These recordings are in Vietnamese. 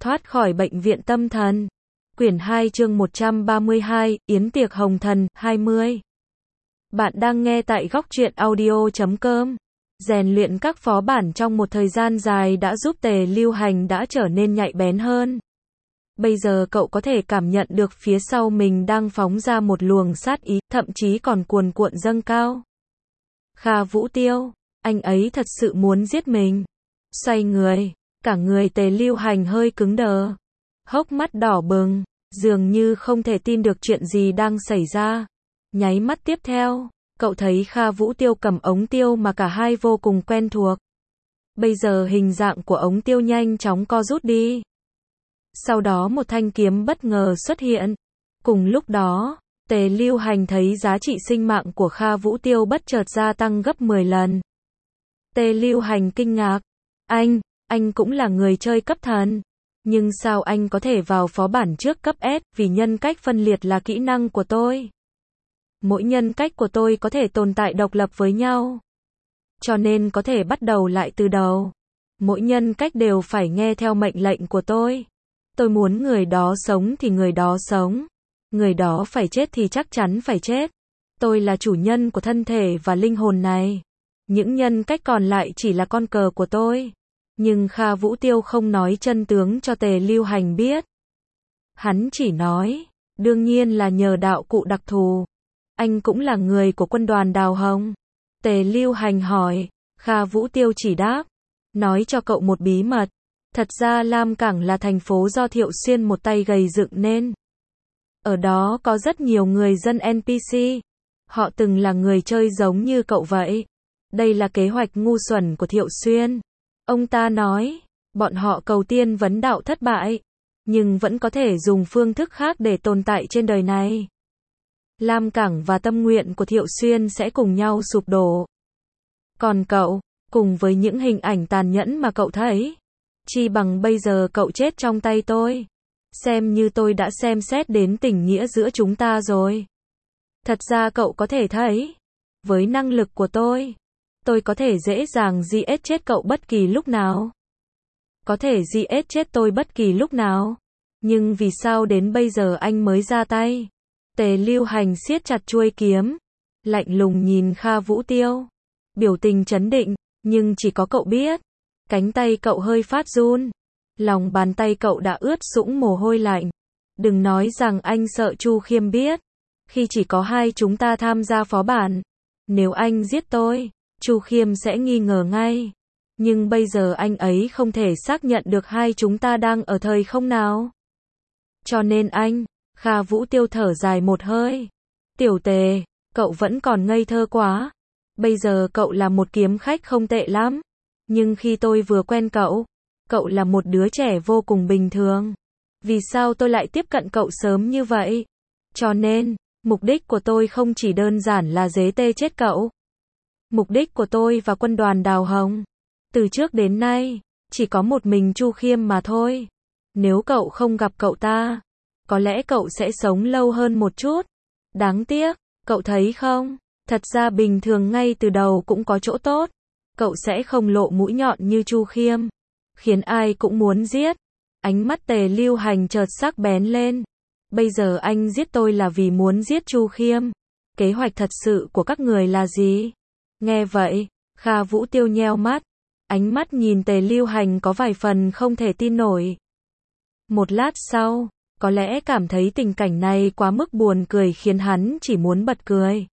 Thoát khỏi bệnh viện tâm thần. Quyển 2 chương 132, Yến tiệc hồng thần, 20. Bạn đang nghe tại góc truyện audio.com. Rèn luyện các phó bản trong một thời gian dài đã giúp Tề Lưu Hành đã trở nên nhạy bén hơn. Bây giờ cậu có thể cảm nhận được phía sau mình đang phóng ra một luồng sát ý, thậm chí còn cuồn cuộn dâng cao. Kha Vũ Tiêu, anh ấy thật sự muốn giết mình. Xoay người, cả người Tề Lưu Hành hơi cứng đờ. Hốc mắt đỏ bừng, dường như không thể tin được chuyện gì đang xảy ra. Nháy mắt tiếp theo, cậu thấy Kha Vũ Tiêu cầm ống tiêu mà cả hai vô cùng quen thuộc. Bây giờ hình dạng của ống tiêu nhanh chóng co rút đi. Sau đó một thanh kiếm bất ngờ xuất hiện. Cùng lúc đó, Tề Lưu Hành thấy giá trị sinh mạng của Kha Vũ Tiêu bất chợt gia tăng gấp 10 lần. Tề Lưu Hành kinh ngạc. Anh cũng là người chơi cấp thần. Nhưng sao anh có thể vào phó bản trước cấp S, vì nhân cách phân liệt là kỹ năng của tôi. Mỗi nhân cách của tôi có thể tồn tại độc lập với nhau. Cho nên có thể bắt đầu lại từ đầu. Mỗi nhân cách đều phải nghe theo mệnh lệnh của tôi. Tôi muốn người đó sống thì người đó sống. Người đó phải chết thì chắc chắn phải chết. Tôi là chủ nhân của thân thể và linh hồn này. Những nhân cách còn lại chỉ là con cờ của tôi. Nhưng Kha Vũ Tiêu không nói chân tướng cho Tề Lưu Hành biết. Hắn chỉ nói, đương nhiên là nhờ đạo cụ đặc thù. Anh cũng là người của quân đoàn Đào Hồng. Tề Lưu Hành hỏi, Kha Vũ Tiêu chỉ đáp, nói cho cậu một bí mật. Thật ra Lam Cảng là thành phố do Thiệu Xuyên một tay gầy dựng nên. Ở đó có rất nhiều người dân NPC. Họ từng là người chơi giống như cậu vậy. Đây là kế hoạch ngu xuẩn của Thiệu Xuyên. Ông ta nói, bọn họ cầu tiên vấn đạo thất bại, nhưng vẫn có thể dùng phương thức khác để tồn tại trên đời này. Lam Cảng và tâm nguyện của Thiệu Xuyên sẽ cùng nhau sụp đổ. Còn cậu, cùng với những hình ảnh tàn nhẫn mà cậu thấy, chi bằng bây giờ cậu chết trong tay tôi. Xem như tôi đã xem xét đến tình nghĩa giữa chúng ta rồi. Thật ra cậu có thể thấy, với năng lực của tôi có thể dễ dàng giết chết cậu bất kỳ lúc nào. Có thể giết chết tôi bất kỳ lúc nào. Nhưng vì sao đến bây giờ anh mới ra tay? Tề Lưu Hành siết chặt chuôi kiếm, lạnh lùng nhìn Kha Vũ Tiêu. Biểu tình trấn định, nhưng chỉ có cậu biết. Cánh tay cậu hơi phát run. Lòng bàn tay cậu đã ướt sũng mồ hôi lạnh. Đừng nói rằng anh sợ Chu Khiêm biết. Khi chỉ có hai chúng ta tham gia phó bản, nếu anh giết tôi, Chu Khiêm sẽ nghi ngờ ngay. Nhưng bây giờ anh ấy không thể xác nhận được hai chúng ta đang ở thời không nào. Cho nên Kha Vũ Tiêu thở dài một hơi. Tiểu Tề, cậu vẫn còn ngây thơ quá. Bây giờ cậu là một kiếm khách không tệ lắm. Nhưng khi tôi vừa quen cậu là một đứa trẻ vô cùng bình thường. Vì sao tôi lại tiếp cận cậu sớm như vậy? Cho nên, mục đích của tôi không chỉ đơn giản là giết chết cậu. Mục đích của tôi và quân đoàn Đào Hồng, từ trước đến nay, chỉ có một mình Chu Khiêm mà thôi. Nếu cậu không gặp cậu ta, có lẽ cậu sẽ sống lâu hơn một chút. Đáng tiếc, cậu thấy không? Thật ra bình thường ngay từ đầu cũng có chỗ tốt. Cậu sẽ không lộ mũi nhọn như Chu Khiêm, khiến ai cũng muốn giết. Ánh mắt Tề Lưu Hành chợt sắc bén lên. Bây giờ anh giết tôi là vì muốn giết Chu Khiêm. Kế hoạch thật sự của các người là gì? Nghe vậy, Kha Vũ Tiêu nheo mắt. Ánh mắt nhìn Tề Lưu Hành có vài phần không thể tin nổi. Một lát sau, có lẽ cảm thấy tình cảnh này quá mức buồn cười khiến hắn chỉ muốn bật cười.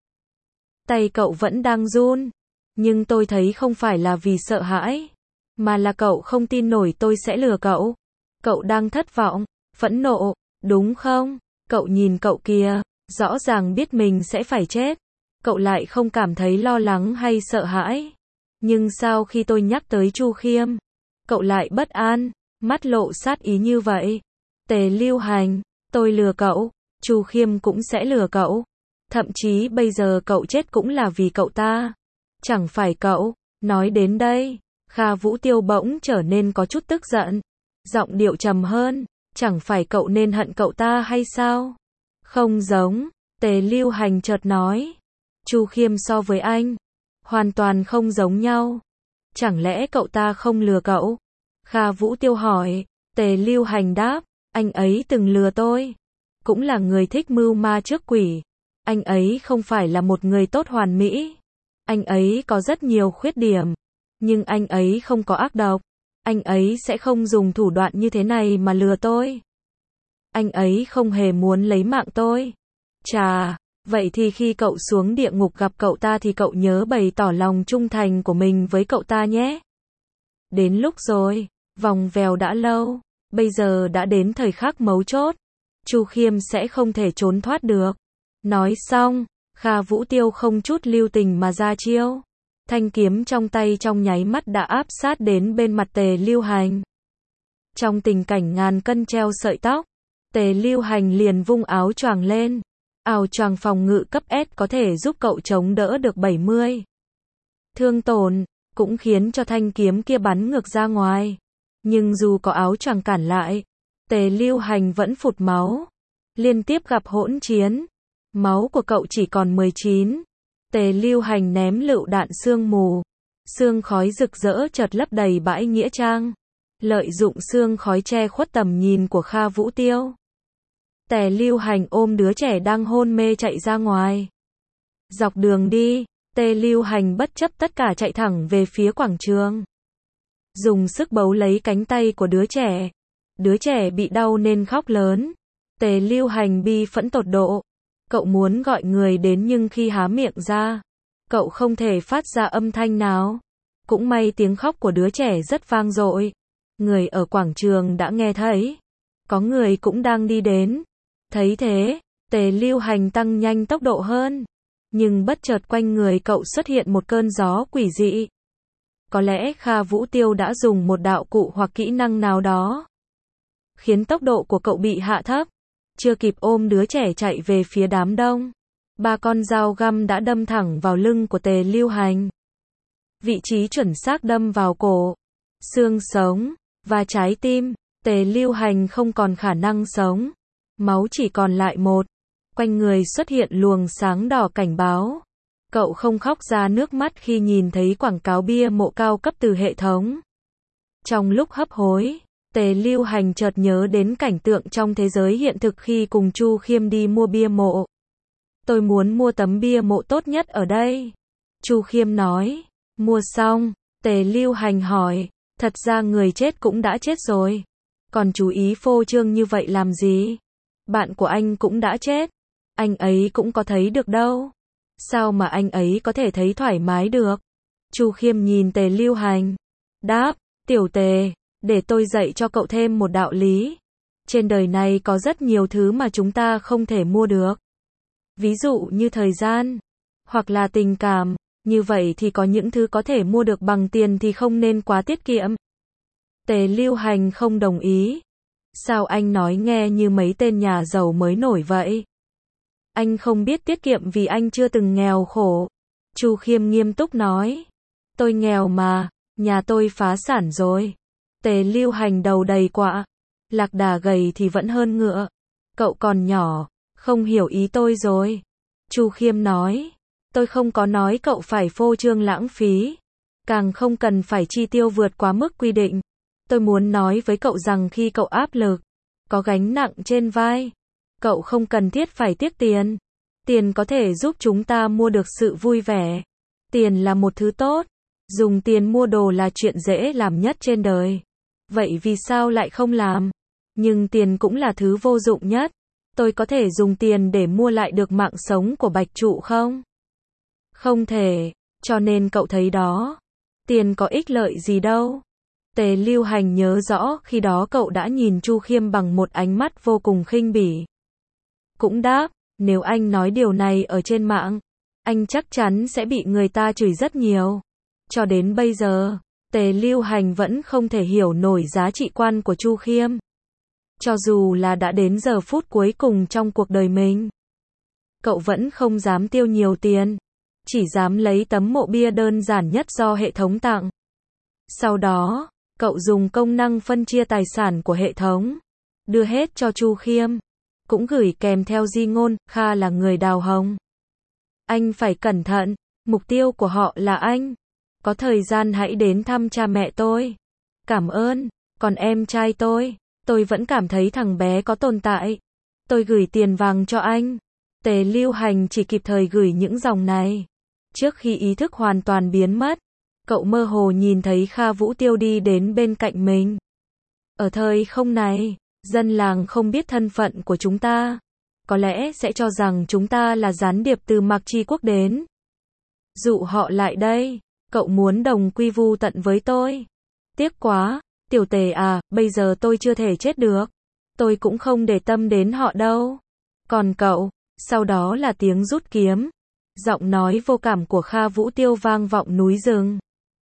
Tay cậu vẫn đang run. Nhưng tôi thấy không phải là vì sợ hãi, mà là cậu không tin nổi tôi sẽ lừa cậu. Cậu đang thất vọng, phẫn nộ, đúng không? Cậu nhìn cậu kìa, rõ ràng biết mình sẽ phải chết. Cậu lại không cảm thấy lo lắng hay sợ hãi. Nhưng sao khi tôi nhắc tới Chu Khiêm, cậu lại bất an, mắt lộ sát ý như vậy? Tề Lưu Hành, tôi lừa cậu, Chu Khiêm cũng sẽ lừa cậu. Thậm chí bây giờ cậu chết cũng là vì cậu ta. Chẳng phải cậu? Nói đến đây, Kha Vũ Tiêu bỗng trở nên có chút tức giận. Giọng điệu trầm hơn, chẳng phải cậu nên hận cậu ta hay sao? Không giống, Tề Lưu Hành chợt nói. Chu Khiêm so với anh, hoàn toàn không giống nhau. Chẳng lẽ cậu ta không lừa cậu? Kha Vũ Tiêu hỏi. Tề Lưu Hành đáp, anh ấy từng lừa tôi. Cũng là người thích mưu ma trước quỷ. Anh ấy không phải là một người tốt hoàn mỹ. Anh ấy có rất nhiều khuyết điểm. Nhưng anh ấy không có ác độc. Anh ấy sẽ không dùng thủ đoạn như thế này mà lừa tôi. Anh ấy không hề muốn lấy mạng tôi. Chà, vậy thì khi cậu xuống địa ngục gặp cậu ta thì cậu nhớ bày tỏ lòng trung thành của mình với cậu ta nhé. Đến lúc rồi, vòng vèo đã lâu, bây giờ đã đến thời khắc mấu chốt. Chu Khiêm sẽ không thể trốn thoát được. Nói xong, Kha Vũ Tiêu không chút lưu tình mà ra chiêu. Thanh kiếm trong tay trong nháy mắt đã áp sát đến bên mặt Tề Lưu Hành. Trong tình cảnh ngàn cân treo sợi tóc, Tề Lưu Hành liền vung áo choàng lên. Áo choàng phòng ngự cấp S có thể giúp cậu chống đỡ được 70 thương tổn, cũng khiến cho thanh kiếm kia bắn ngược ra ngoài. Nhưng dù có áo choàng cản lại, Tề Lưu Hành vẫn phụt máu. Liên tiếp gặp hỗn chiến, máu của cậu chỉ còn 19. Tề Lưu Hành ném lựu đạn sương mù. Sương khói rực rỡ chợt lấp đầy bãi nghĩa trang. Lợi dụng sương khói che khuất tầm nhìn của Kha Vũ Tiêu. Tề Lưu Hành ôm đứa trẻ đang hôn mê chạy ra ngoài. Dọc đường đi, Tề Lưu Hành bất chấp tất cả chạy thẳng về phía quảng trường. Dùng sức bấu lấy cánh tay của đứa trẻ. Đứa trẻ bị đau nên khóc lớn. Tề Lưu Hành bi phẫn tột độ. Cậu muốn gọi người đến nhưng khi há miệng ra, cậu không thể phát ra âm thanh nào. Cũng may tiếng khóc của đứa trẻ rất vang dội. Người ở quảng trường đã nghe thấy. Có người cũng đang đi đến. Thấy thế, Tề Lưu Hành tăng nhanh tốc độ hơn. Nhưng bất chợt quanh người cậu xuất hiện một cơn gió quỷ dị. Có lẽ Kha Vũ Tiêu đã dùng một đạo cụ hoặc kỹ năng nào đó, khiến tốc độ của cậu bị hạ thấp. Chưa kịp ôm đứa trẻ chạy về phía đám đông, 3 con dao găm đã đâm thẳng vào lưng của Tề Lưu Hành. Vị trí chuẩn xác đâm vào cổ, xương sống và trái tim. Tề Lưu Hành không còn khả năng sống. Máu chỉ còn lại một. Quanh người xuất hiện luồng sáng đỏ cảnh báo. Cậu không khóc ra nước mắt khi nhìn thấy quảng cáo bia mộ cao cấp từ hệ thống. Trong lúc hấp hối, Tề Lưu Hành chợt nhớ đến cảnh tượng trong thế giới hiện thực khi cùng Chu Khiêm đi mua bia mộ. Tôi muốn mua tấm bia mộ tốt nhất ở đây. Chu Khiêm nói. Mua xong, Tề Lưu Hành hỏi, thật ra người chết cũng đã chết rồi. Còn chú ý phô trương như vậy làm gì? Bạn của anh cũng đã chết. Anh ấy cũng có thấy được đâu. Sao mà anh ấy có thể thấy thoải mái được? Chu Khiêm nhìn Tề Lưu Hành. Đáp, tiểu Tề, để tôi dạy cho cậu thêm một đạo lý. Trên đời này có rất nhiều thứ mà chúng ta không thể mua được. Ví dụ như thời gian, hoặc là tình cảm. Như vậy thì có những thứ có thể mua được bằng tiền thì không nên quá tiết kiệm. Tề Lưu Hành không đồng ý. Sao anh nói nghe như mấy tên nhà giàu mới nổi vậy? Anh không biết tiết kiệm vì anh chưa từng nghèo khổ. Chu Khiêm nghiêm túc nói. Tôi nghèo mà, nhà tôi phá sản rồi. Tề Lưu Hành đầu đầy quạ. Lạc đà gầy thì vẫn hơn ngựa. Cậu còn nhỏ, không hiểu ý tôi rồi. Chu Khiêm nói. Tôi không có nói cậu phải phô trương lãng phí. Càng không cần phải chi tiêu vượt quá mức quy định. Tôi muốn nói với cậu rằng khi cậu áp lực, có gánh nặng trên vai, cậu không cần thiết phải tiếc tiền. Tiền có thể giúp chúng ta mua được sự vui vẻ. Tiền là một thứ tốt. Dùng tiền mua đồ là chuyện dễ làm nhất trên đời. Vậy vì sao lại không làm? Nhưng tiền cũng là thứ vô dụng nhất. Tôi có thể dùng tiền để mua lại được mạng sống của Bạch Trụ không? Không thể. Cho nên cậu thấy đó. Tiền có ích lợi gì đâu. Tề Lưu Hành nhớ rõ khi đó cậu đã nhìn Chu Khiêm bằng một ánh mắt vô cùng khinh bỉ. Cũng đáp, nếu anh nói điều này ở trên mạng, anh chắc chắn sẽ bị người ta chửi rất nhiều. Cho đến bây giờ, Tề Lưu Hành vẫn không thể hiểu nổi giá trị quan của Chu Khiêm. Cho dù là đã đến giờ phút cuối cùng trong cuộc đời mình, cậu vẫn không dám tiêu nhiều tiền, chỉ dám lấy tấm mộ bia đơn giản nhất do hệ thống tặng. Sau đó, cậu dùng công năng phân chia tài sản của hệ thống, đưa hết cho Chu Khiêm, cũng gửi kèm theo di ngôn, Kha là người đào hồng. Anh phải cẩn thận, mục tiêu của họ là anh. Có thời gian hãy đến thăm cha mẹ tôi. Cảm ơn, còn em trai tôi, Tôi vẫn cảm thấy thằng bé có tồn tại. Tôi gửi tiền vàng cho anh. Tề Lưu Hành chỉ kịp thời gửi những dòng này. Trước khi ý thức hoàn toàn biến mất, cậu mơ hồ nhìn thấy Kha Vũ Tiêu đi đến bên cạnh mình. Ở thời không này, dân làng không biết thân phận của chúng ta. Có lẽ sẽ cho rằng chúng ta là gián điệp từ Mạc Chi Quốc đến. Dụ họ lại đây, cậu muốn đồng quy vu tận với tôi. Tiếc quá, Tiểu Tề à, bây giờ tôi chưa thể chết được. Tôi cũng không để tâm đến họ đâu. Còn cậu, sau đó là tiếng rút kiếm. Giọng nói vô cảm của Kha Vũ Tiêu vang vọng núi rừng.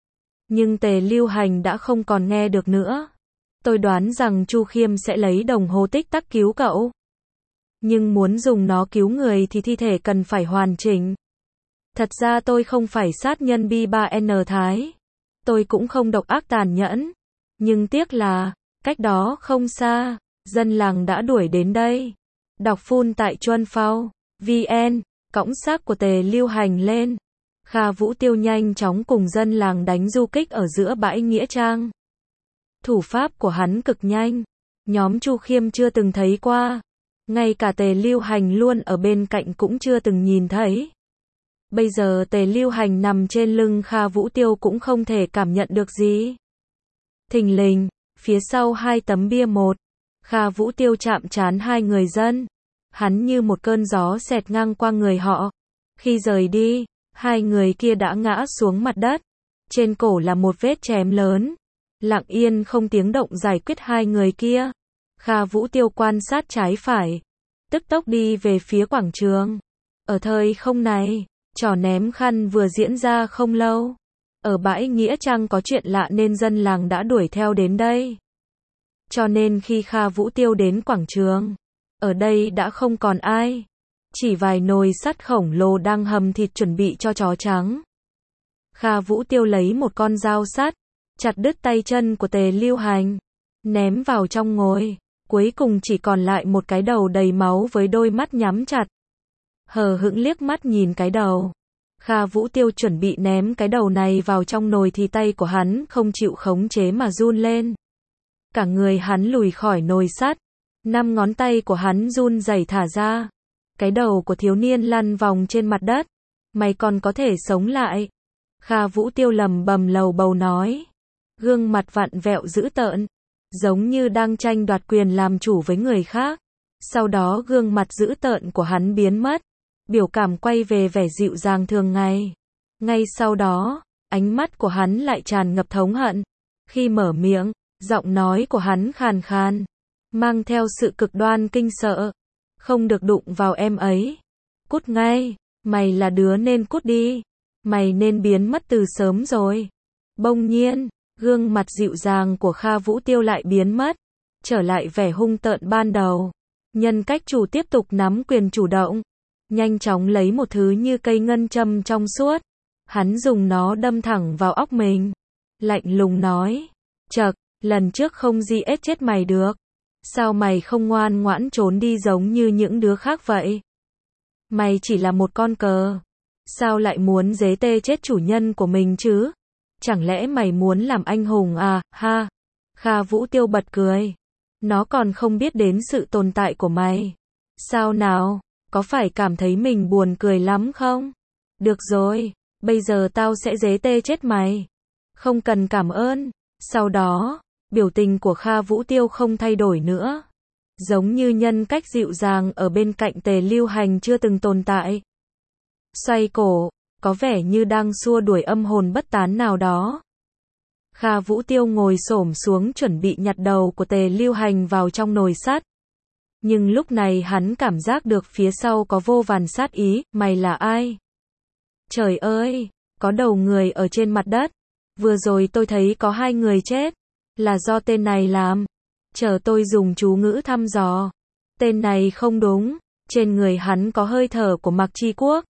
Nhưng Tề Lưu Hành đã không còn nghe được nữa. Tôi đoán rằng Chu Khiêm sẽ lấy đồng hồ tích tắc cứu cậu. Nhưng muốn dùng nó cứu người thì thi thể cần phải hoàn chỉnh. Thật ra tôi không phải sát nhân B3N Thái. Tôi cũng không độc ác tàn nhẫn. Nhưng tiếc là, cách đó không xa, dân làng đã đuổi đến đây. Đọc phun tại Chuân Phao, VN, cõng xác của Tề Lưu Hành lên. Kha Vũ Tiêu nhanh chóng cùng dân làng đánh du kích ở giữa bãi nghĩa trang. Thủ pháp của hắn cực nhanh. Nhóm Chu Khiêm chưa từng thấy qua. Ngay cả Tề Lưu Hành luôn ở bên cạnh cũng chưa từng nhìn thấy. Bây giờ Tề Lưu Hành nằm trên lưng Kha Vũ Tiêu cũng không thể cảm nhận được gì. Thình lình, phía sau hai tấm bia một, Kha Vũ Tiêu chạm trán hai người dân. Hắn như một cơn gió xẹt ngang qua người họ. Khi rời đi, hai người kia đã ngã xuống mặt đất. Trên cổ là một vết chém lớn. Lặng yên không tiếng động giải quyết hai người kia. Kha Vũ Tiêu quan sát trái phải, tức tốc đi về phía quảng trường. Ở thời không này, trò ném khăn vừa diễn ra không lâu. Ở bãi nghĩa trang có chuyện lạ nên dân làng đã đuổi theo đến đây. Cho nên khi Kha Vũ Tiêu đến quảng trường, ở đây đã không còn ai. Chỉ vài nồi sắt khổng lồ đang hầm thịt chuẩn bị cho chó trắng. Kha Vũ Tiêu lấy một con dao sắt, chặt đứt tay chân của Tề Lưu Hành, ném vào trong ngồi. Cuối cùng chỉ còn lại một cái đầu đầy máu với đôi mắt nhắm chặt. Hờ hững liếc mắt nhìn cái đầu. Kha Vũ Tiêu chuẩn bị ném cái đầu này vào trong nồi thì tay của hắn không chịu khống chế mà run lên. Cả người hắn lùi khỏi nồi sắt. 5 ngón tay của hắn run rẩy thả ra. Cái đầu của thiếu niên lăn vòng trên mặt đất. Mày còn có thể sống lại. Kha Vũ Tiêu lầm bầm lầu bầu nói. Gương mặt vặn vẹo dữ tợn. Giống như đang tranh đoạt quyền làm chủ với người khác. Sau đó gương mặt dữ tợn của hắn biến mất. Biểu cảm quay về vẻ dịu dàng thường ngày. Ngay sau đó, ánh mắt của hắn lại tràn ngập thống hận. Khi mở miệng, giọng nói của hắn khàn khàn, mang theo sự cực đoan kinh sợ. Không được đụng vào em ấy. Cút ngay, mày là đứa nên cút đi. Mày nên biến mất từ sớm rồi. Bỗng nhiên, gương mặt dịu dàng của Kha Vũ Tiêu lại biến mất. Trở lại vẻ hung tợn ban đầu. Nhân cách chủ tiếp tục nắm quyền chủ động. Nhanh chóng lấy một thứ như cây ngân châm trong suốt. Hắn dùng nó đâm thẳng vào óc mình. Lạnh lùng nói. Chậc, lần trước không gì ết chết mày được. Sao mày không ngoan ngoãn trốn đi giống như những đứa khác vậy? Mày chỉ là một con cờ. Sao lại muốn giết chết chủ nhân của mình chứ? Chẳng lẽ mày muốn làm anh hùng à, ha? Kha Vũ Tiêu bật cười. Nó còn không biết đến sự tồn tại của mày. Sao nào? Có phải cảm thấy mình buồn cười lắm không? Được rồi, bây giờ tao sẽ giết chết mày. Không cần cảm ơn. Sau đó, biểu tình của Kha Vũ Tiêu không thay đổi nữa. Giống như nhân cách dịu dàng ở bên cạnh Tề Lưu Hành chưa từng tồn tại. Xoay cổ, có vẻ như đang xua đuổi âm hồn bất tán nào đó. Kha Vũ Tiêu ngồi xổm xuống chuẩn bị nhặt đầu của Tề Lưu Hành vào trong nồi sắt. Nhưng lúc này hắn cảm giác được phía sau có vô vàn sát ý. Mày là ai? Trời ơi, có đầu người ở trên mặt đất. Vừa rồi tôi thấy có 2 người chết. Là do tên này làm. Chờ tôi dùng chú ngữ thăm dò. Tên này không đúng. Trên người hắn có hơi thở của Mạc Chi Quốc.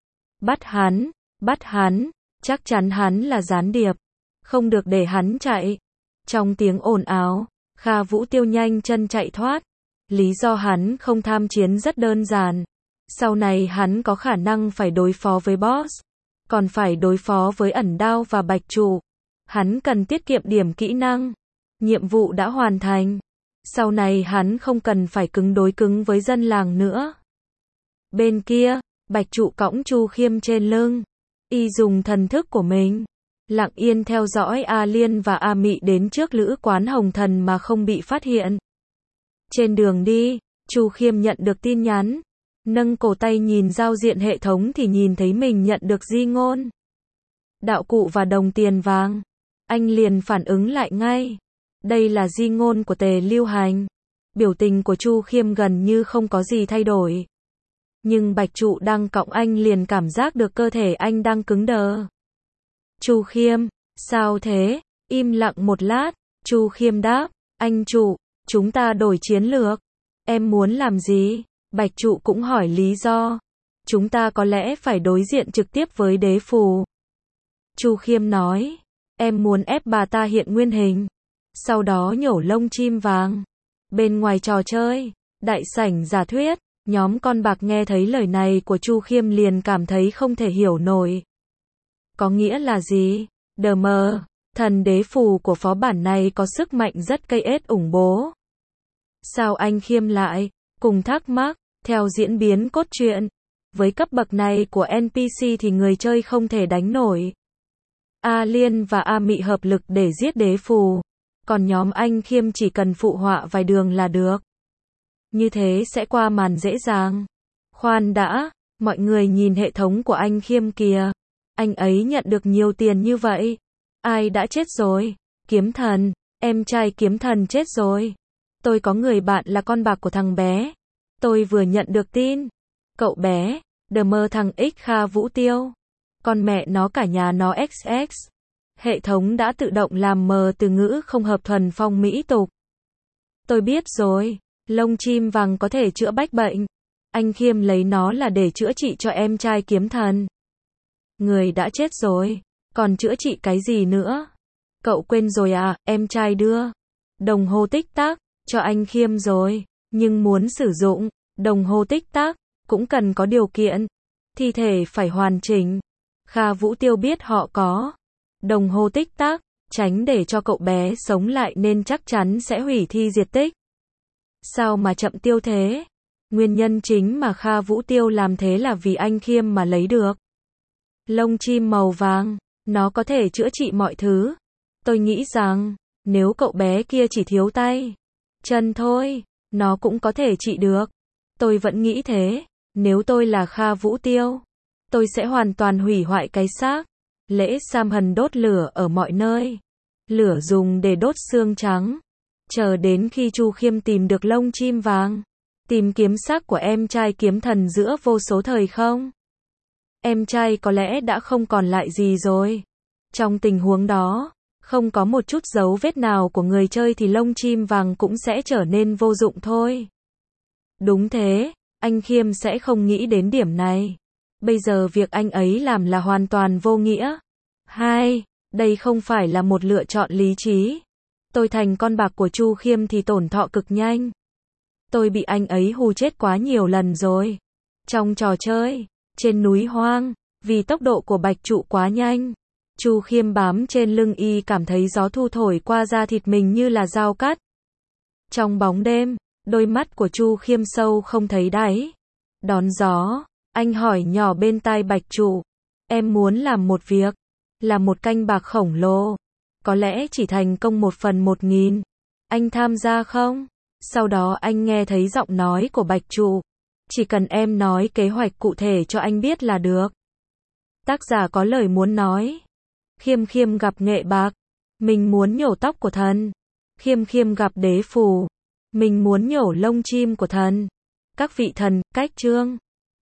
Bắt hắn. Chắc chắn hắn là gián điệp. Không được để hắn chạy. Trong tiếng ồn ào, Kha Vũ Tiêu nhanh chân chạy thoát. Lý do hắn không tham chiến rất đơn giản. Sau này hắn có khả năng phải đối phó với boss. Còn phải đối phó với ẩn đao và bạch trụ. Hắn cần tiết kiệm điểm kỹ năng. Nhiệm vụ đã hoàn thành. Sau này hắn không cần phải cứng đối cứng với dân làng nữa. Bên kia, Bạch Trụ cõng Chu Khiêm trên lưng. Y dùng thần thức của mình, lặng yên theo dõi A Liên và A Mị đến trước lữ quán Hồng Thần mà không bị phát hiện. Trên đường đi, Chu Khiêm nhận được tin nhắn. Nâng cổ tay nhìn giao diện hệ thống thì nhìn thấy mình nhận được di ngôn, đạo cụ và đồng tiền vàng. Anh liền phản ứng lại ngay. Đây là di ngôn của Tề Lưu Hành. Biểu tình của Chu Khiêm gần như không có gì thay đổi. Nhưng Bạch Trụ đang cõng anh liền cảm giác được cơ thể anh đang cứng đờ. Chu Khiêm, sao thế? Im lặng một lát, Chu Khiêm đáp, anh Trụ, chúng ta đổi chiến lược. Em muốn làm gì? Bạch Trụ cũng hỏi lý do. Chúng ta có lẽ phải đối diện trực tiếp với đế phù. Chu Khiêm nói, em muốn ép bà ta hiện nguyên hình, sau đó nhổ lông chim vàng. Bên ngoài trò chơi, đại sảnh giả thuyết, nhóm con bạc nghe thấy lời này của Chu Khiêm liền cảm thấy không thể hiểu nổi. Có nghĩa là gì? Đờ mờ, thần đế phù của phó bản này có sức mạnh rất cây ết ủng bố. Sao anh Khiêm lại? Cùng thắc mắc, theo diễn biến cốt truyện, với cấp bậc này của NPC thì người chơi không thể đánh nổi. A Liên và A Mị hợp lực để giết đế phù, còn nhóm anh Khiêm chỉ cần phụ họa vài đường là được. Như thế sẽ qua màn dễ dàng. Khoan đã, mọi người nhìn hệ thống của anh Khiêm kìa. Anh ấy nhận được nhiều tiền như vậy. Ai đã chết rồi? Kiếm thần, em trai kiếm thần chết rồi. Tôi có người bạn là con bạc của thằng bé. Tôi vừa nhận được tin. Cậu bé, đờ mơ thằng X Kha Vũ Tiêu. Con mẹ nó cả nhà nó XX. Hệ thống đã tự động làm mờ từ ngữ không hợp thuần phong mỹ tục. Tôi biết rồi, lông chim vàng có thể chữa bách bệnh. Anh Khiêm lấy nó là để chữa trị cho em trai kiếm thần. Người đã chết rồi, còn chữa trị cái gì nữa? Cậu quên rồi à, em trai đưa đồng hồ tích tắc cho anh Khiêm rồi, nhưng muốn sử dụng đồng hồ tích tắc cũng cần có điều kiện. Thi thể phải hoàn chỉnh. Kha Vũ Tiêu biết họ có đồng hồ tích tắc, tránh để cho cậu bé sống lại nên chắc chắn sẽ hủy thi diệt tích. Sao mà chậm tiêu thế? Nguyên nhân chính mà Kha Vũ Tiêu làm thế là vì anh Khiêm mà lấy được lông chim màu vàng, nó có thể chữa trị mọi thứ. Tôi nghĩ rằng, nếu cậu bé kia chỉ thiếu tay, chân thôi, nó cũng có thể trị được. Tôi vẫn nghĩ thế, nếu tôi là Kha Vũ Tiêu, tôi sẽ hoàn toàn hủy hoại cái xác. Lễ Sam Hần đốt lửa ở mọi nơi. Lửa dùng để đốt xương trắng. Chờ đến khi Chu Khiêm tìm được lông chim vàng. Tìm kiếm xác của em trai kiếm thần giữa vô số thời không. Em trai có lẽ đã không còn lại gì rồi. Trong tình huống đó, không có một chút dấu vết nào của người chơi thì lông chim vàng cũng sẽ trở nên vô dụng thôi. Đúng thế, anh Khiêm sẽ không nghĩ đến điểm này. Bây giờ việc anh ấy làm là hoàn toàn vô nghĩa. Đây không phải là một lựa chọn lý trí. Tôi thành con bạc của Chu Khiêm thì tổn thọ cực nhanh. Tôi bị anh ấy hù chết quá nhiều lần rồi. Trong trò chơi, trên núi hoang, vì tốc độ của Bạch Trụ quá nhanh, Chu Khiêm bám trên lưng y cảm thấy gió thu thổi qua da thịt mình như là dao cắt. Trong bóng đêm, đôi mắt của Chu Khiêm sâu không thấy đáy. Đón gió, anh hỏi nhỏ bên tai Bạch Trụ, em muốn làm một việc, là một canh bạc khổng lồ, có lẽ chỉ thành công 1/1000. Anh tham gia không? Sau đó anh nghe thấy giọng nói của Bạch Trụ, chỉ cần em nói kế hoạch cụ thể cho anh biết là được. Tác giả có lời muốn nói. Khiêm gặp nghệ bạc, mình muốn nhổ tóc của thần. Khiêm gặp đế phù, mình muốn nhổ lông chim của thần. Các vị thần, cách chương.